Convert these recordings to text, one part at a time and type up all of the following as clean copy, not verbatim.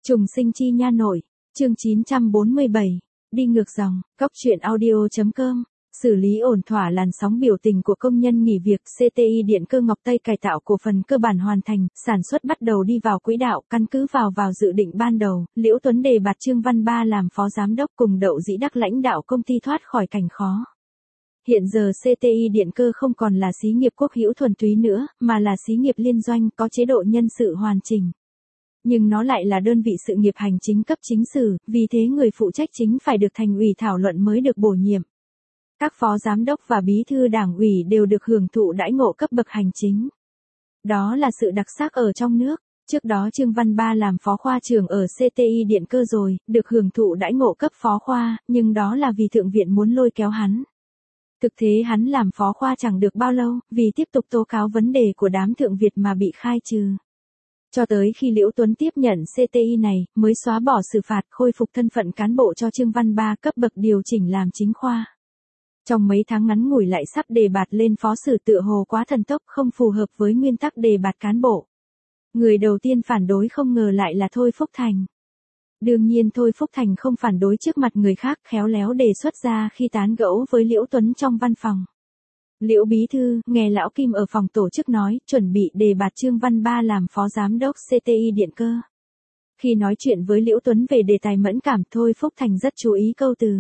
Trùng sinh chi nha nội, chương 947, đi ngược dòng, góc truyện audio.com, xử lý ổn thỏa làn sóng biểu tình của công nhân nghỉ việc. CTI Điện Cơ Ngọc Tây cải tạo cổ phần cơ bản hoàn thành, sản xuất bắt đầu đi vào quỹ đạo. Căn cứ vào dự định ban đầu, Liễu Tuấn đề bạt Trương Văn Ba làm phó giám đốc cùng Đậu Dĩ Đắc lãnh đạo công ty thoát khỏi cảnh khó. Hiện giờ CTI Điện Cơ không còn là xí nghiệp quốc hữu thuần túy nữa, mà là xí nghiệp liên doanh có chế độ nhân sự hoàn chỉnh. Nhưng nó lại là đơn vị sự nghiệp hành chính cấp chính sử, vì thế người phụ trách chính phải được thành ủy thảo luận mới được bổ nhiệm. Các phó giám đốc và bí thư đảng ủy đều được hưởng thụ đãi ngộ cấp bậc hành chính. Đó là sự đặc sắc ở trong nước. Trước đó Trương Văn Ba làm phó khoa trưởng ở CTI Điện Cơ rồi, được hưởng thụ đãi ngộ cấp phó khoa, nhưng đó là vì thượng viện muốn lôi kéo hắn. Thực tế hắn làm phó khoa chẳng được bao lâu, vì tiếp tục tố cáo vấn đề của đám thượng Việt mà bị khai trừ. Cho tới khi Liễu Tuấn tiếp nhận CTI này, mới xóa bỏ xử phạt, khôi phục thân phận cán bộ cho Trương Văn Ba cấp bậc điều chỉnh làm chính khoa. Trong mấy tháng ngắn ngủi lại sắp đề bạt lên phó sử tựa hồ quá thần tốc, không phù hợp với nguyên tắc đề bạt cán bộ. Người đầu tiên phản đối không ngờ lại là Thôi Phúc Thành. Đương nhiên Thôi Phúc Thành không phản đối trước mặt người khác, khéo léo đề xuất ra khi tán gẫu với Liễu Tuấn trong văn phòng. Liễu bí thư, nghe lão Kim ở phòng tổ chức nói, chuẩn bị đề bạt Trương Văn Ba làm phó giám đốc CTI Điện Cơ. Khi nói chuyện với Liễu Tuấn về đề tài mẫn cảm, Thôi Phúc Thành rất chú ý câu từ.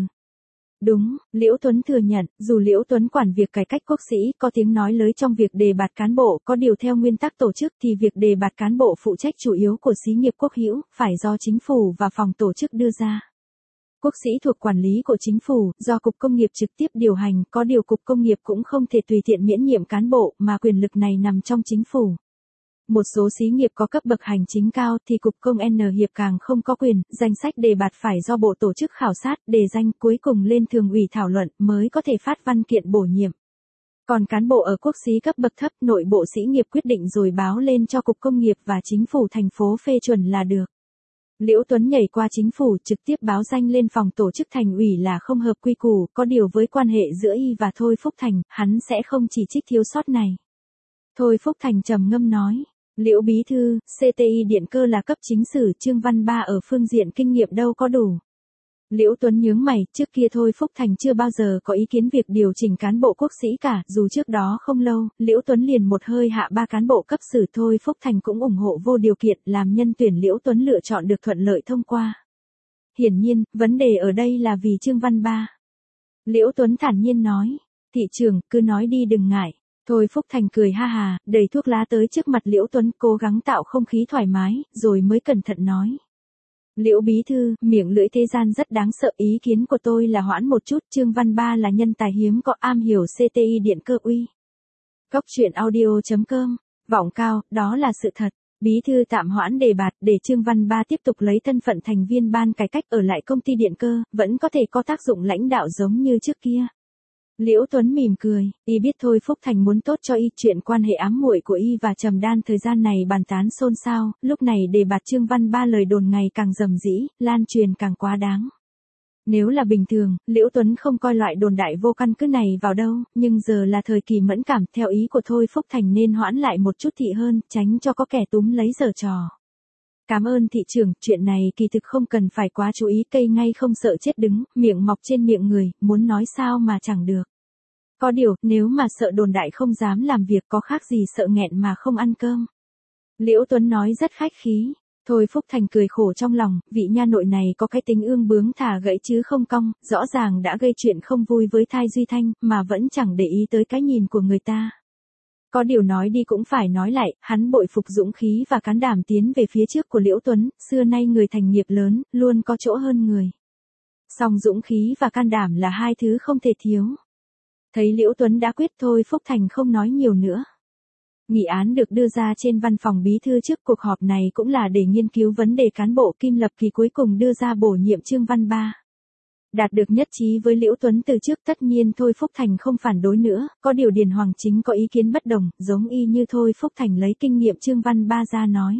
Đúng, Liễu Tuấn thừa nhận, dù Liễu Tuấn quản việc cải cách quốc sĩ, có tiếng nói lớn trong việc đề bạt cán bộ, có điều theo nguyên tắc tổ chức thì việc đề bạt cán bộ phụ trách chủ yếu của xí nghiệp quốc hữu, phải do chính phủ và phòng tổ chức đưa ra. Quốc sĩ thuộc quản lý của chính phủ, do Cục Công nghiệp trực tiếp điều hành, có điều Cục Công nghiệp cũng không thể tùy tiện miễn nhiệm cán bộ, mà quyền lực này nằm trong chính phủ. Một số xí nghiệp có cấp bậc hành chính cao thì Cục Công N hiệp càng không có quyền, danh sách đề bạt phải do bộ tổ chức khảo sát, đề danh cuối cùng lên thường ủy thảo luận mới có thể phát văn kiện bổ nhiệm. Còn cán bộ ở quốc xí cấp bậc thấp, nội bộ xí nghiệp quyết định rồi báo lên cho Cục Công nghiệp và chính phủ thành phố phê chuẩn là được. Liễu Tuấn nhảy qua chính phủ trực tiếp báo danh lên phòng tổ chức thành ủy là không hợp quy củ, có điều với quan hệ giữa y và Thôi Phúc Thành, hắn sẽ không chỉ trích thiếu sót này. Thôi Phúc Thành trầm ngâm nói, Liễu bí thư, CTI Điện Cơ là cấp chính sử, Trương Văn Ba ở phương diện kinh nghiệm đâu có đủ. Liễu Tuấn nhướng mày, trước kia Thôi Phúc Thành chưa bao giờ có ý kiến việc điều chỉnh cán bộ quốc sĩ cả, dù trước đó không lâu, Liễu Tuấn liền một hơi hạ 3 cán bộ cấp sử. Thôi Phúc Thành cũng ủng hộ vô điều kiện, làm nhân tuyển Liễu Tuấn lựa chọn được thuận lợi thông qua. Hiển nhiên, vấn đề ở đây là vì Trương Văn Ba. Liễu Tuấn thản nhiên nói, thị trưởng, cứ nói đi đừng ngại. Thôi Phúc Thành cười ha hà, đẩy thuốc lá tới trước mặt Liễu Tuấn, cố gắng tạo không khí thoải mái, rồi mới cẩn thận nói. Liễu bí thư, miệng lưỡi thế gian rất đáng sợ, ý kiến của tôi là hoãn một chút, Trương Văn Ba là nhân tài hiếm có, am hiểu CTI Điện Cơ uy. Góc truyện audio.com, vọng cao, đó là sự thật. Bí thư tạm hoãn đề bạt để Trương Văn Ba tiếp tục lấy thân phận thành viên ban cải cách ở lại công ty Điện Cơ, vẫn có thể có tác dụng lãnh đạo giống như trước kia. Liễu Tuấn mỉm cười, y biết Thôi Phúc Thành muốn tốt cho y, chuyện quan hệ ám muội của y và Trầm Đan thời gian này bàn tán xôn xao, lúc này đề bạt Trương Văn Ba lời đồn ngày càng rầm rĩ, lan truyền càng quá đáng. Nếu là bình thường, Liễu Tuấn không coi loại đồn đại vô căn cứ này vào đâu, nhưng giờ là thời kỳ mẫn cảm, theo ý của Thôi Phúc Thành nên hoãn lại một chút thị hơn, tránh cho có kẻ túm lấy giở trò. Cảm ơn thị trưởng, chuyện này kỳ thực không cần phải quá chú ý, cây ngay không sợ chết đứng, miệng mọc trên miệng người, muốn nói sao mà chẳng được. Có điều, nếu mà sợ đồn đại không dám làm việc có khác gì sợ nghẹn mà không ăn cơm. Liễu Tuấn nói rất khách khí. Thôi Phúc Thành cười khổ trong lòng, vị nha nội này có cái tính ương bướng thả gãy chứ không cong, rõ ràng đã gây chuyện không vui với Thai Duy Thanh, mà vẫn chẳng để ý tới cái nhìn của người ta. Có điều nói đi cũng phải nói lại, hắn bội phục dũng khí và can đảm tiến về phía trước của Liễu Tuấn, xưa nay người thành nghiệp lớn, luôn có chỗ hơn người. Song dũng khí và can đảm là hai thứ không thể thiếu. Thấy Liễu Tuấn đã quyết, Thôi Phúc Thành không nói nhiều nữa. Nghị án được đưa ra trên văn phòng bí thư trước cuộc họp này cũng là để nghiên cứu vấn đề cán bộ. Kim Lập Kỳ cuối cùng đưa ra bổ nhiệm Trương Văn Ba. Đạt được nhất trí với Liễu Tuấn từ trước, tất nhiên Thôi Phúc Thành không phản đối nữa, có điều Điền Hoàng Chính có ý kiến bất đồng, giống y như Thôi Phúc Thành lấy kinh nghiệm Trương Văn Ba ra nói.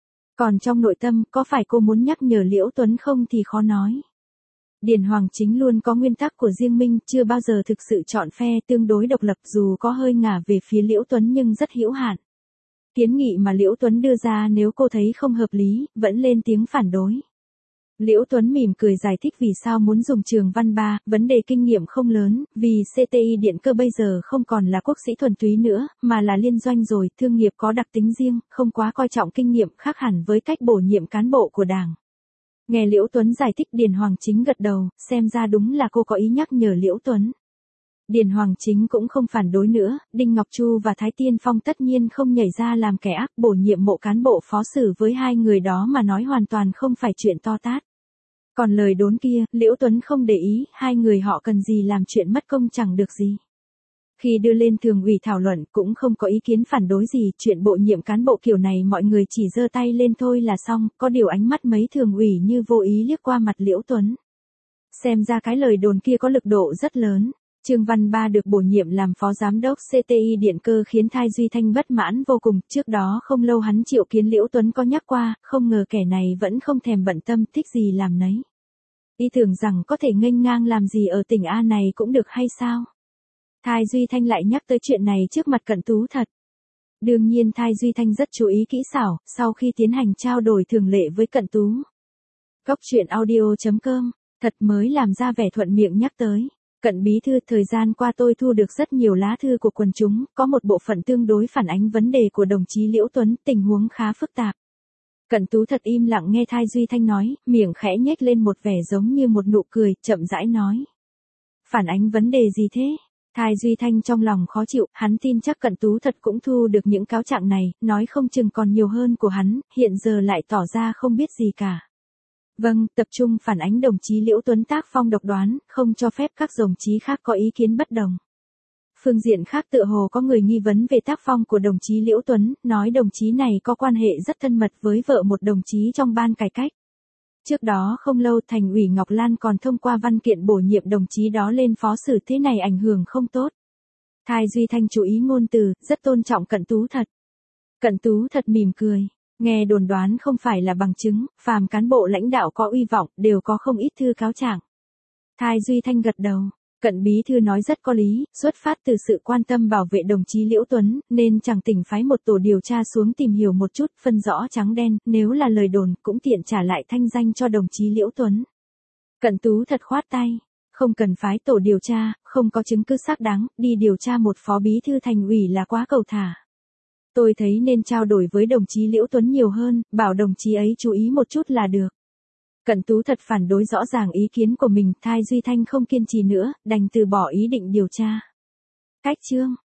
Còn trong nội tâm, có phải cô muốn nhắc nhở Liễu Tuấn không thì khó nói. Điền Hoàng Chính luôn có nguyên tắc của riêng mình, chưa bao giờ thực sự chọn phe, tương đối độc lập, dù có hơi ngả về phía Liễu Tuấn nhưng rất hữu hạn. Kiến nghị mà Liễu Tuấn đưa ra nếu cô thấy không hợp lý, vẫn lên tiếng phản đối. Liễu Tuấn mỉm cười giải thích vì sao muốn dùng trường văn 3, vấn đề kinh nghiệm không lớn, vì CTI Điện Cơ bây giờ không còn là quốc sĩ thuần túy nữa, mà là liên doanh rồi, thương nghiệp có đặc tính riêng, không quá coi trọng kinh nghiệm, khác hẳn với cách bổ nhiệm cán bộ của Đảng. Nghe Liễu Tuấn giải thích, Điền Hoàng Chính gật đầu, xem ra đúng là cô có ý nhắc nhở Liễu Tuấn. Điền Hoàng Chính cũng không phản đối nữa, Đinh Ngọc Chu và Thái Tiên Phong tất nhiên không nhảy ra làm kẻ ác, bổ nhiệm mộ cán bộ phó sử với hai người đó mà nói hoàn toàn không phải chuyện to tát. Còn lời đốn kia, Liễu Tuấn không để ý, hai người họ cần gì làm chuyện mất công chẳng được gì. Khi đưa lên thường ủy thảo luận cũng không có ý kiến phản đối gì, chuyện bổ nhiệm cán bộ kiểu này mọi người chỉ giơ tay lên thôi là xong, có điều ánh mắt mấy thường ủy như vô ý liếc qua mặt Liễu Tuấn. Xem ra cái lời đồn kia có lực độ rất lớn. Trương Văn Ba được bổ nhiệm làm phó giám đốc CTI Điện Cơ khiến Thai Duy Thanh bất mãn vô cùng, trước đó không lâu hắn triệu kiến Liễu Tuấn có nhắc qua, không ngờ kẻ này vẫn không thèm bận tâm, thích gì làm nấy. Y tưởng rằng có thể nghênh ngang làm gì ở tỉnh A này cũng được hay sao? Thai Duy Thanh lại nhắc tới chuyện này trước mặt Cận Tú thật. Đương nhiên Thai Duy Thanh rất chú ý kỹ xảo, sau khi tiến hành trao đổi thường lệ với Cận Tú. Góc truyện audio.com, thật mới làm ra vẻ thuận miệng nhắc tới. Cận bí thư, thời gian qua tôi thu được rất nhiều lá thư của quần chúng, có một bộ phận tương đối phản ánh vấn đề của đồng chí Liễu Tuấn, tình huống khá phức tạp. Cận Tú thật im lặng nghe Thai Duy Thanh nói, miệng khẽ nhếch lên một vẻ giống như một nụ cười, chậm rãi nói. Phản ánh vấn đề gì thế? Thai Duy Thanh trong lòng khó chịu, hắn tin chắc Cận Tú thật cũng thu được những cáo trạng này, nói không chừng còn nhiều hơn của hắn, hiện giờ lại tỏ ra không biết gì cả. Vâng, tập trung phản ánh đồng chí Liễu Tuấn tác phong độc đoán, không cho phép các đồng chí khác có ý kiến bất đồng. Phương diện khác tựa hồ có người nghi vấn về tác phong của đồng chí Liễu Tuấn, nói đồng chí này có quan hệ rất thân mật với vợ một đồng chí trong ban cải cách. Trước đó không lâu Thành ủy Ngọc Lan còn thông qua văn kiện bổ nhiệm đồng chí đó lên phó sử, thế này ảnh hưởng không tốt. Thai Duy Thanh chú ý ngôn từ, rất tôn trọng Cận Tú thật. Cận Tú thật mỉm cười. Nghe đồn đoán không phải là bằng chứng, phàm cán bộ lãnh đạo có uy vọng, đều có không ít thư cáo trạng. Thai Duy Thanh gật đầu, Cận bí thư nói rất có lý, xuất phát từ sự quan tâm bảo vệ đồng chí Liễu Tuấn, nên chẳng tỉnh phái một tổ điều tra xuống tìm hiểu một chút, phân rõ trắng đen, nếu là lời đồn, cũng tiện trả lại thanh danh cho đồng chí Liễu Tuấn. Cận Tú thật khoát tay, không cần phái tổ điều tra, không có chứng cứ xác đáng, đi điều tra một phó bí thư thành ủy là quá cầu thả. Tôi thấy nên trao đổi với đồng chí Liễu Tuấn nhiều hơn, bảo đồng chí ấy chú ý một chút là được. Cận Tú thật phản đối rõ ràng ý kiến của mình, Thai Duy Thanh không kiên trì nữa, đành từ bỏ ý định điều tra. Cách chương